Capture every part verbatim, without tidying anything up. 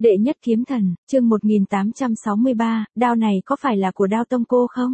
Đệ nhất kiếm thần, chương một nghìn tám trăm sáu mươi ba, đao này có phải là của Đao Tông cô không?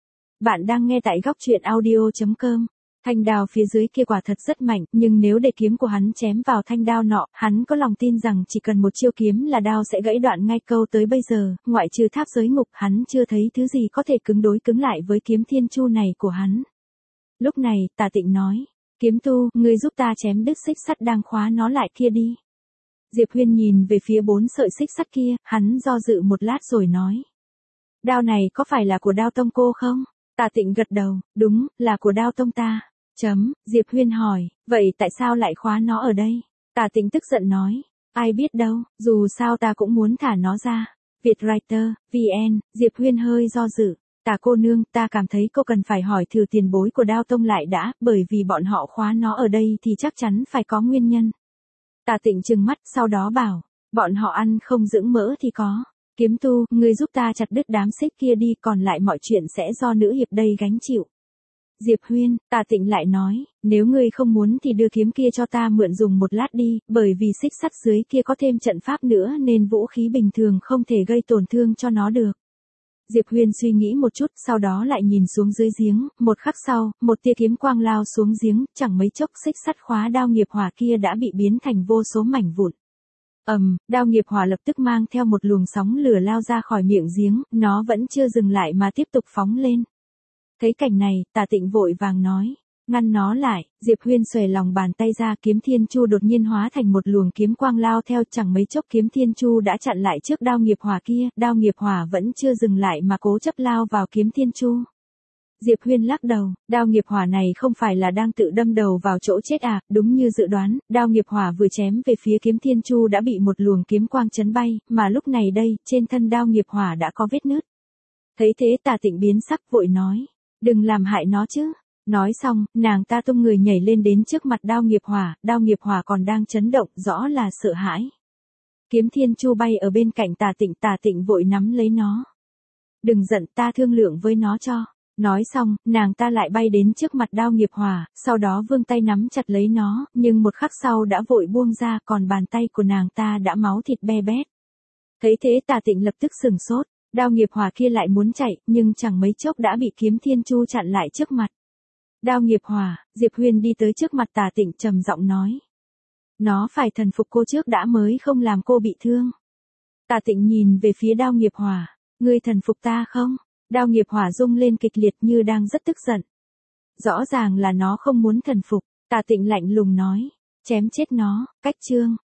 Bạn đang nghe tại góc truyện audio chấm com. Thanh đao phía dưới kia quả thật rất mạnh, nhưng nếu để kiếm của hắn chém vào thanh đao nọ, hắn có lòng tin rằng chỉ cần một chiêu kiếm là đao sẽ gãy đoạn ngay. Câu tới bây giờ, ngoại trừ tháp giới ngục, hắn chưa thấy thứ gì có thể cứng đối cứng lại với kiếm thiên chu này của hắn. Lúc này, Tà Tịnh nói, kiếm tu, ngươi giúp ta chém đứt xích sắt đang khóa nó lại kia đi. Diệp Huyên nhìn về phía bốn sợi xích sắt kia, hắn do dự một lát rồi nói. Đao này có phải là của Đao Tông cô không? Tà Tịnh gật đầu, đúng, là của Đao Tông ta. Chấm, Diệp Huyên hỏi, vậy tại sao lại khóa nó ở đây? Tà Tịnh tức giận nói, ai biết đâu, dù sao ta cũng muốn thả nó ra. Vietwriter, vê en, Diệp Huyên hơi do dự. Tà cô nương, ta cảm thấy cô cần phải hỏi thử tiền bối của Đao Tông lại đã, bởi vì bọn họ khóa nó ở đây thì chắc chắn phải có nguyên nhân. Tà Tịnh trừng mắt, sau đó bảo, bọn họ ăn không dưỡng mỡ thì có. Kiếm tu, ngươi giúp ta chặt đứt đám xích kia đi, còn lại mọi chuyện sẽ do nữ hiệp đây gánh chịu. Diệp Huyên, Tà Tịnh lại nói, nếu ngươi không muốn thì đưa kiếm kia cho ta mượn dùng một lát đi, bởi vì xích sắt dưới kia có thêm trận pháp nữa nên vũ khí bình thường không thể gây tổn thương cho nó được. Diệp Huyên suy nghĩ một chút, sau đó lại nhìn xuống dưới giếng, một khắc sau, một tia kiếm quang lao xuống giếng, chẳng mấy chốc xích sắt khóa đao nghiệp hỏa kia đã bị biến thành vô số mảnh vụn. Ầm, um, đao nghiệp hỏa lập tức mang theo một luồng sóng lửa lao ra khỏi miệng giếng, nó vẫn chưa dừng lại mà tiếp tục phóng lên. Thấy cảnh này, Tà Tịnh vội vàng nói, ngăn nó lại. Diệp Huyên xuề lòng bàn tay ra, kiếm thiên chu đột nhiên hóa thành một luồng kiếm quang lao theo, chẳng mấy chốc kiếm thiên chu đã chặn lại trước đao nghiệp hỏa kia, đao nghiệp hỏa vẫn chưa dừng lại mà cố chấp lao vào kiếm thiên chu. Diệp Huyên lắc đầu, đao nghiệp hỏa này không phải là đang tự đâm đầu vào chỗ chết à? Đúng như dự đoán, đao nghiệp hỏa vừa chém về phía kiếm thiên chu đã bị một luồng kiếm quang chấn bay, mà lúc này đây, trên thân đao nghiệp hỏa đã có vết nứt. Thấy thế Tà Tịnh biến sắc vội nói, đừng làm hại nó chứ. Nói xong, nàng ta tung người nhảy lên đến trước mặt đao nghiệp hỏa, đao nghiệp hỏa còn đang chấn động, rõ là sợ hãi. Kiếm thiên chu bay ở bên cạnh Tà Tịnh, Tà Tịnh vội nắm lấy nó. Đừng giận, ta thương lượng với nó cho. Nói xong, nàng ta lại bay đến trước mặt đao nghiệp hỏa, sau đó vươn tay nắm chặt lấy nó, nhưng một khắc sau đã vội buông ra, còn bàn tay của nàng ta đã máu thịt be bét. Thấy thế Tà Tịnh lập tức sừng sốt, đao nghiệp hỏa kia lại muốn chạy, nhưng chẳng mấy chốc đã bị kiếm thiên chu chặn lại trước mặt. Đao nghiệp hỏa, Diệp Huyên đi tới trước mặt Tà Tịnh trầm giọng nói. Nó phải thần phục cô trước đã mới không làm cô bị thương. Tà Tịnh nhìn về phía đao nghiệp hỏa, ngươi thần phục ta không? Đao nghiệp hỏa rung lên kịch liệt như đang rất tức giận. Rõ ràng là nó không muốn thần phục. Tà Tịnh lạnh lùng nói, chém chết nó. Cách chương.